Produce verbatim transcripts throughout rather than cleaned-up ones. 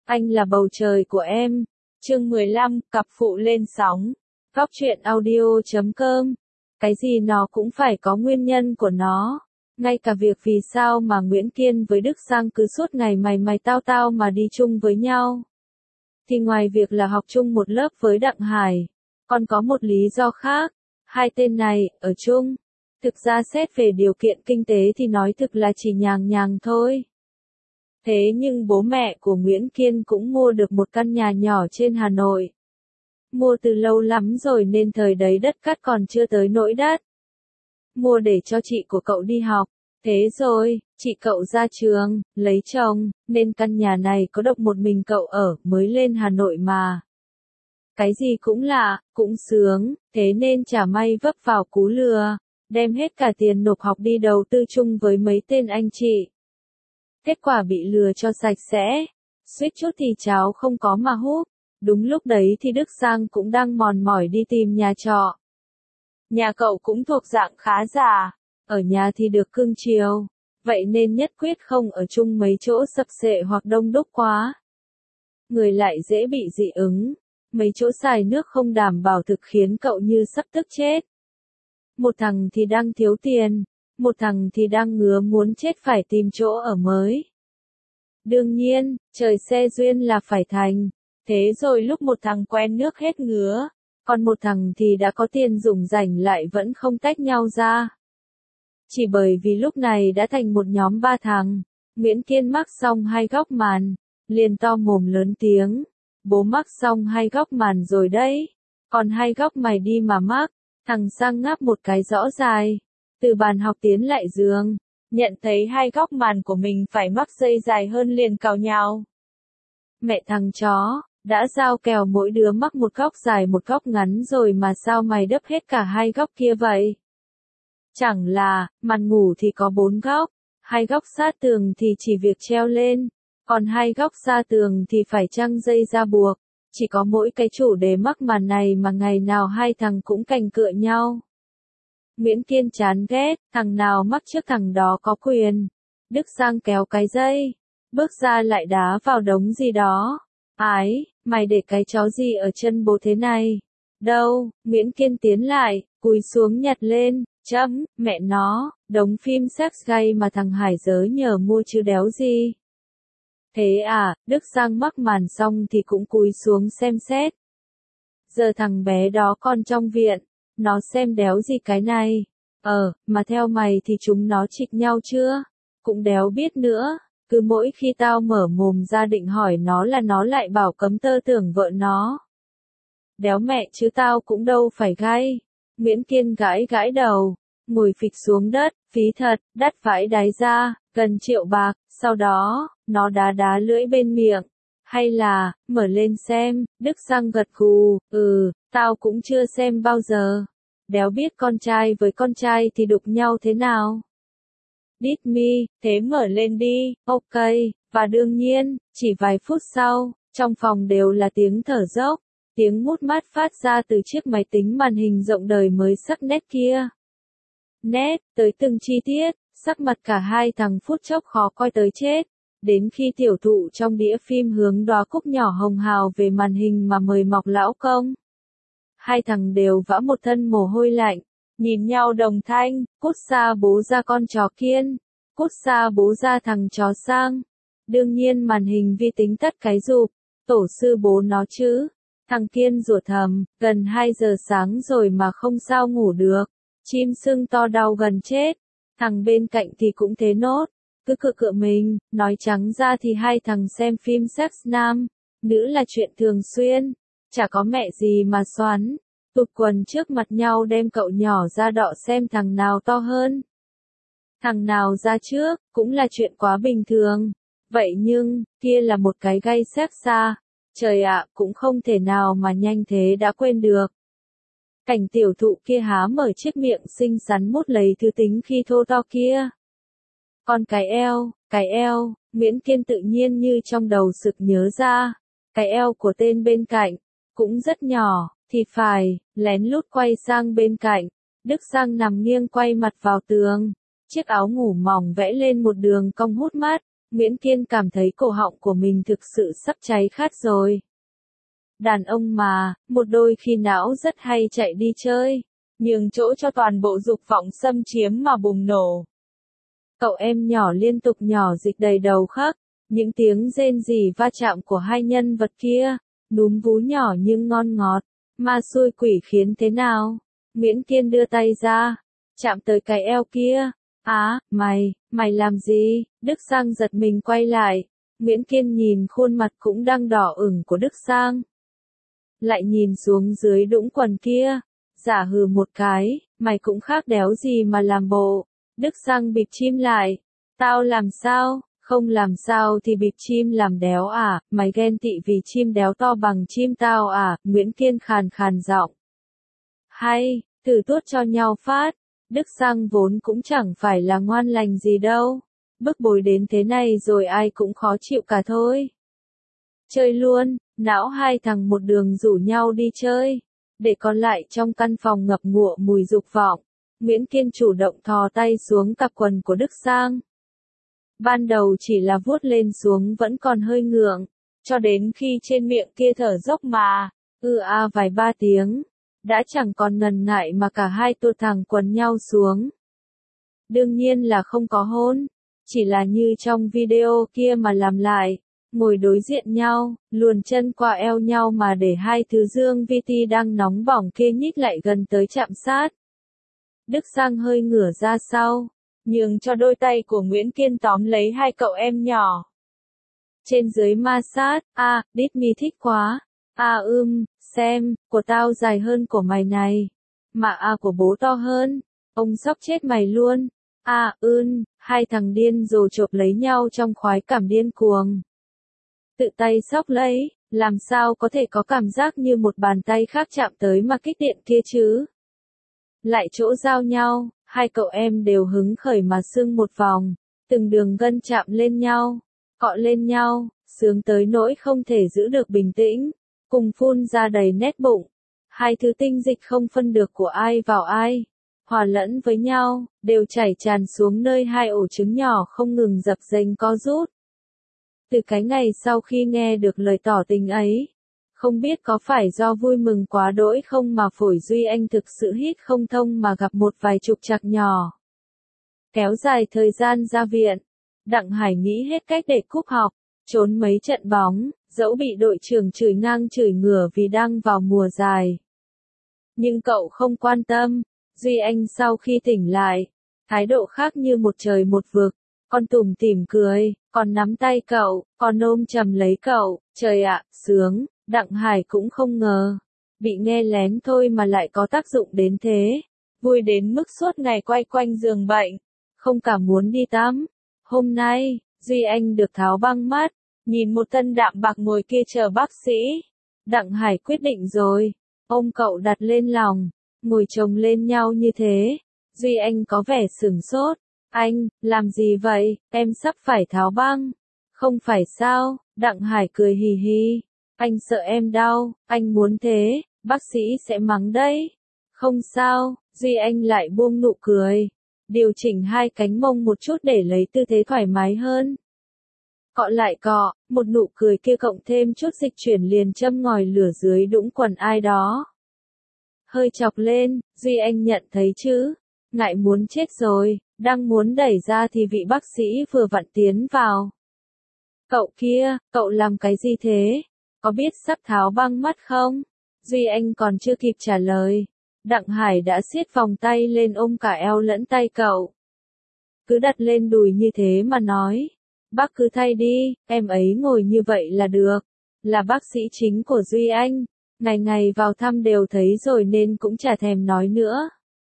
Anh là bầu trời của em. Chương mười lăm, cặp phụ lên sóng. Góc truyện audio chấm com. Cái gì nó cũng phải có nguyên nhân của nó. Ngay cả việc vì sao mà Nguyễn Kiên với Đức Giang cứ suốt ngày mày mày tao tao mà đi chung với nhau. Thì ngoài việc là học chung một lớp với Đặng Hải, còn có một lý do khác. Hai tên này, ở chung. Thực ra xét về điều kiện kinh tế thì nói thực là chỉ nhàng nhàng thôi. Thế nhưng bố mẹ của Nguyễn Kiên cũng mua được một căn nhà nhỏ trên Hà Nội. Mua từ lâu lắm rồi nên thời đấy đất cát còn chưa tới nỗi đắt. Mua để cho chị của cậu đi học. Thế rồi, chị cậu ra trường, lấy chồng, nên căn nhà này có độc một mình cậu ở, mới lên Hà Nội mà. Cái gì cũng lạ, cũng sướng, thế nên chả may vấp vào cú lừa, đem hết cả tiền nộp học đi đầu tư chung với mấy tên anh chị. Kết quả bị lừa cho sạch sẽ, suýt chút thì cháo không có mà húp. Đúng lúc đấy thì Đức Giang cũng đang mòn mỏi đi tìm nhà trọ. Nhà cậu cũng thuộc dạng khá giả, ở nhà thì được cưng chiều, vậy nên nhất quyết không ở chung mấy chỗ sập xệ hoặc đông đúc quá. Người lại dễ bị dị ứng, mấy chỗ xài nước không đảm bảo thực khiến cậu như sắp tức chết. Một thằng thì đang thiếu tiền, một thằng thì đang ngứa muốn chết phải tìm chỗ ở mới. Đương nhiên, trời xe duyên là phải thành. Thế rồi lúc một thằng quen nước hết ngứa, còn một thằng thì đã có tiền dùng rảnh lại vẫn không tách nhau ra. Chỉ bởi vì lúc này đã thành một nhóm ba thằng, Nguyễn Kiên mắc xong hai góc màn, liền to mồm lớn tiếng. Bố mắc xong hai góc màn rồi đấy, còn hai góc mày đi mà mắc. Thằng Giang ngáp một cái rõ dài, từ bàn học tiến lại giường, nhận thấy hai góc màn của mình phải mắc dây dài hơn liền cào nhào. Mẹ thằng chó, đã giao kèo mỗi đứa mắc một góc dài một góc ngắn rồi mà sao mày đắp hết cả hai góc kia vậy? Chẳng là, màn ngủ thì có bốn góc, hai góc sát tường thì chỉ việc treo lên, còn hai góc xa tường thì phải trăng dây ra buộc. Chỉ có mỗi cái chủ đề mắc màn này mà ngày nào hai thằng cũng cành cựa nhau. Nguyễn Kiên chán ghét, thằng nào mắc trước thằng đó có quyền. Đức Giang kéo cái dây, bước ra lại đá vào đống gì đó. Ái, mày để cái chó gì ở chân bố thế này? Đâu, Nguyễn Kiên tiến lại, cúi xuống nhặt lên, chấm, mẹ nó, đống phim sex gay mà thằng Hải dớ nhờ mua chứ đéo gì. Thế à, Đức Giang mắc màn xong thì cũng cúi xuống xem xét. Giờ thằng bé đó còn trong viện, nó xem đéo gì cái này. Ờ, mà theo mày thì chúng nó chịch nhau chưa? Cũng đéo biết nữa, cứ mỗi khi tao mở mồm ra định hỏi nó là nó lại bảo cấm tơ tưởng vợ nó. Đéo mẹ chứ tao cũng đâu phải gay. Nguyễn Kiên gãi gãi đầu, ngồi phịch xuống đất, phí thật, đắt vãi đáy ra, gần triệu bạc, sau đó, nó đá đá lưỡi bên miệng. Hay là, mở lên xem, Đức Giang gật gù, ừ, tao cũng chưa xem bao giờ. Đéo biết con trai với con trai thì đụng nhau thế nào. Đít mi, thế mở lên đi, ok, và đương nhiên, chỉ vài phút sau, trong phòng đều là tiếng thở dốc, tiếng mút mát phát ra từ chiếc máy tính màn hình rộng đời mới sắc nét kia. Nét, tới từng chi tiết, sắc mặt cả hai thằng phút chốc khó coi tới chết. Đến khi tiểu thụ trong đĩa phim hướng đóa cúc nhỏ hồng hào về màn hình mà mời mọc lão công. Hai thằng đều vã một thân mồ hôi lạnh, nhìn nhau đồng thanh, cút xa bố ra con chó Kiên, cút xa bố ra thằng chó Sang. Đương nhiên màn hình vi tính tắt cái rụp, tổ sư bố nó chứ. Thằng Kiên rủa thầm, gần hai giờ sáng rồi mà không sao ngủ được, chim sưng to đau gần chết. Thằng bên cạnh thì cũng thế nốt. Cứ cựa cựa mình, nói trắng ra thì hai thằng xem phim sex nam, nữ là chuyện thường xuyên, chả có mẹ gì mà xoắn, tụt quần trước mặt nhau đem cậu nhỏ ra đọ xem thằng nào to hơn. Thằng nào ra trước, cũng là chuyện quá bình thường, vậy nhưng, kia là một cái gay sex xa, trời ạ, cũng không thể nào mà nhanh thế đã quên được. Cảnh tiểu thụ kia há mở chiếc miệng xinh xắn mút lấy thứ tính khi thô to kia. Còn cái eo, cái eo, Nguyễn Kiên tự nhiên như trong đầu sực nhớ ra, cái eo của tên bên cạnh, cũng rất nhỏ, thì phải, lén lút quay sang bên cạnh, Đức Giang nằm nghiêng quay mặt vào tường, chiếc áo ngủ mỏng vẽ lên một đường cong hút mắt, Nguyễn Kiên cảm thấy cổ họng của mình thực sự sắp cháy khát rồi. Đàn ông mà, một đôi khi não rất hay chạy đi chơi, nhường chỗ cho toàn bộ dục vọng xâm chiếm mà bùng nổ. Cậu em nhỏ liên tục nhỏ dịch đầy đầu khắc, những tiếng rên rỉ va chạm của hai nhân vật kia, núm vú nhỏ nhưng ngon ngọt, ma xui quỷ khiến thế nào? Nguyễn Kiên đưa tay ra, chạm tới cái eo kia. Á, mày, mày làm gì? Đức Sang giật mình quay lại. Nguyễn Kiên nhìn khuôn mặt cũng đang đỏ ửng của Đức Sang. Lại nhìn xuống dưới đũng quần kia. Giả hừ một cái, mày cũng khác đéo gì mà làm bộ. Đức Sang bịp chim lại. Tao làm sao? Không làm sao thì bịp chim làm đéo à? Mày ghen tị vì chim đéo to bằng chim tao à? Nguyễn Kiên khàn khàn giọng. Hay, thử tuốt cho nhau phát. Đức Sang vốn cũng chẳng phải là ngoan lành gì đâu. Bức bối đến thế này rồi ai cũng khó chịu cả thôi. Chơi luôn, não hai thằng một đường rủ nhau đi chơi. Để còn lại trong căn phòng ngập ngụa mùi dục vọng. Nguyễn Kiên chủ động thò tay xuống cặp quần của Đức Sang. Ban đầu chỉ là vuốt lên xuống vẫn còn hơi ngượng. Cho đến khi trên miệng kia thở dốc mà, ư a vài ba tiếng. Đã chẳng còn ngần ngại mà cả hai tuột thẳng quần nhau xuống. Đương nhiên là không có hôn, chỉ là như trong video kia mà làm lại, ngồi đối diện nhau, luồn chân qua eo nhau mà để hai thứ dương vi ti đang nóng bỏng kia nhích lại gần tới chạm sát. Đức Sang hơi ngửa ra sau, nhường cho đôi tay của Nguyễn Kiên tóm lấy hai cậu em nhỏ. Trên dưới ma sát, a, à, đít mi thích quá. À ưm, xem, của tao dài hơn của mày này. Mà à của bố to hơn. Ông sóc chết mày luôn. À ưm, hai thằng điên rồ chộp lấy nhau trong khoái cảm điên cuồng. Tự tay sóc lấy, làm sao có thể có cảm giác như một bàn tay khác chạm tới mà kích điện kia chứ. Lại chỗ giao nhau, hai cậu em đều hứng khởi mà sưng một vòng, từng đường gân chạm lên nhau, cọ lên nhau, sướng tới nỗi không thể giữ được bình tĩnh. Cùng phun ra đầy nét bụng. Hai thứ tinh dịch không phân được của ai vào ai. Hòa lẫn với nhau, đều chảy tràn xuống nơi hai ổ trứng nhỏ không ngừng dập dềnh co rút. Từ cái ngày sau khi nghe được lời tỏ tình ấy, không biết có phải do vui mừng quá đỗi không mà phổi Duy Anh thực sự hít không thông mà gặp một vài trục trặc nhỏ. Kéo dài thời gian ra viện, Đặng Hải nghĩ hết cách để cúp học, trốn mấy trận bóng. Dẫu bị đội trưởng chửi ngang chửi ngửa vì đang vào mùa dài. Nhưng cậu không quan tâm. Duy Anh sau khi tỉnh lại, thái độ khác như một trời một vực. Con tủm tỉm cười, còn nắm tay cậu, còn ôm chầm lấy cậu. Trời ạ, sướng, Đặng Hải cũng không ngờ. Bị nghe lén thôi mà lại có tác dụng đến thế. Vui đến mức suốt ngày quay quanh giường bệnh. Không cả muốn đi tắm. Hôm nay, Duy Anh được tháo băng mắt. Nhìn một tân đạm bạc ngồi kia chờ bác sĩ. Đặng Hải quyết định rồi. Ôm cậu đặt lên lòng. Ngồi chồng lên nhau như thế. Duy Anh có vẻ sửng sốt. Anh, làm gì vậy? Em sắp phải tháo băng. Không phải sao? Đặng Hải cười hì hì. Anh sợ em đau. Anh muốn thế. Bác sĩ sẽ mắng đấy. Không sao. Duy Anh lại buông nụ cười. Điều chỉnh hai cánh mông một chút để lấy tư thế thoải mái hơn. Cọ lại cọ, một nụ cười kia cộng thêm chút dịch chuyển liền châm ngòi lửa dưới đũng quần ai đó. Hơi chọc lên, Duy Anh nhận thấy chứ. Ngại muốn chết rồi, đang muốn đẩy ra thì vị bác sĩ vừa vặn tiến vào. Cậu kia, cậu làm cái gì thế? Có biết sắp tháo băng mắt không? Duy Anh còn chưa kịp trả lời. Đặng Hải đã siết vòng tay lên ôm cả eo lẫn tay cậu. Cứ đặt lên đùi như thế mà nói. Bác cứ thay đi, em ấy ngồi như vậy là được. Là bác sĩ chính của Duy Anh. Ngày ngày vào thăm đều thấy rồi nên cũng chả thèm nói nữa.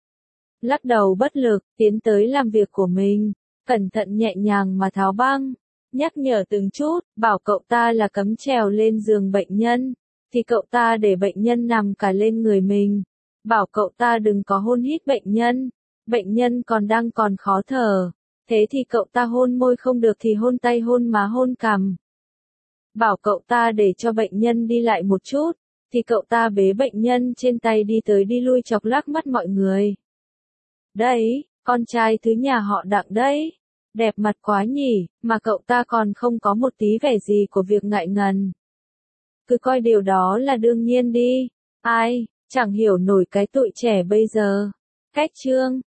Lắc đầu bất lực, tiến tới làm việc của mình. Cẩn thận nhẹ nhàng mà tháo băng. Nhắc nhở từng chút, bảo cậu ta là cấm trèo lên giường bệnh nhân. Thì cậu ta để bệnh nhân nằm cả lên người mình. Bảo cậu ta đừng có hôn hít bệnh nhân. Bệnh nhân còn đang còn khó thở. Thế thì cậu ta hôn môi không được thì hôn tay hôn má hôn cằm. Bảo cậu ta để cho bệnh nhân đi lại một chút. Thì cậu ta bế bệnh nhân trên tay đi tới đi lui chọc lác mắt mọi người. Đấy, con trai thứ nhà họ Đặng đấy. Đẹp mặt quá nhỉ, mà cậu ta còn không có một tí vẻ gì của việc ngại ngần. Cứ coi điều đó là đương nhiên đi. Ai, chẳng hiểu nổi cái tụi trẻ bây giờ. Cách chương